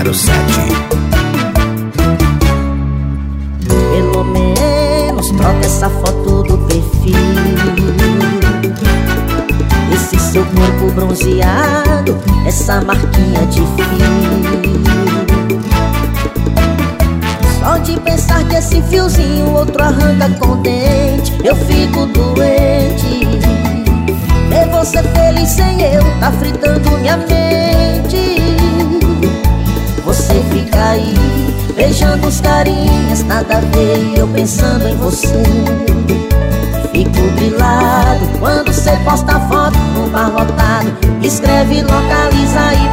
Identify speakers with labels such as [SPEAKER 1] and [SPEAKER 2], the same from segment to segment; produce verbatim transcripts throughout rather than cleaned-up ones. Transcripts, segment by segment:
[SPEAKER 1] zero sete.
[SPEAKER 2] Pelo menos troca essa foto do perfil, esse seu corpo bronzeado, essa marquinha de fio. Só de pensar que esse fiozinho outro arranca com dente, eu fico doente. Ver você feliz sem eu tá fritando minha mente. Você fica aí beijando os carinhas, nada a ver, eu pensando em você. Fico grilado quando cê posta foto no bar lotado, escreve localiza e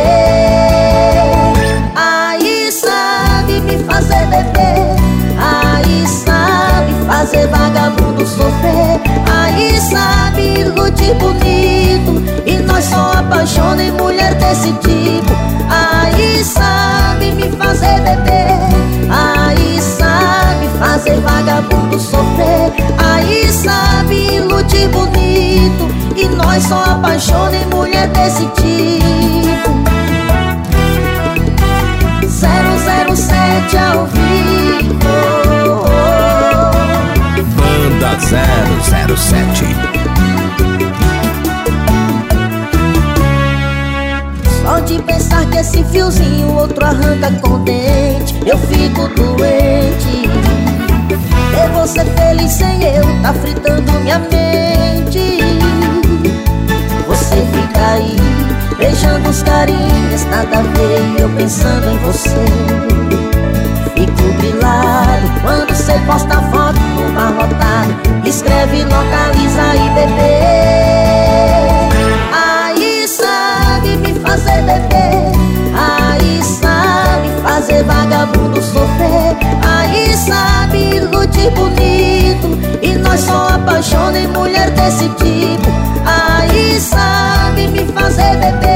[SPEAKER 2] bebê. Aí sabe me fazer beber, aí sabe fazer vagabundo sofrer, aí sabe iludir bonito, e nós só apaixona em mulher desse tipo. Aí sabe me fazer beber, aí sabe fazer vagabundo sofrer, aí sabe iludir bonito, e nós só apaixona em mulher desse tipo. Zero zero sete ao vivo.
[SPEAKER 1] Banda zero zero sete.
[SPEAKER 2] Só de pensar que esse fiozinho outro arranca com dente, eu fico doente. Ver você feliz sem eu tá fritando minha mente. Você fica aí beijando os carinhas, nada a ver, eu pensando em você. Fico grilado quando cê posta foto no bar lotado, escreve localiza e bebê. Aí sabe me fazer beber, aí sabe fazer vagabundo sofrer, aí sabe iludir bonito, e nós só apaixona em mulher desse tipo. Aí sabe me fazer beber,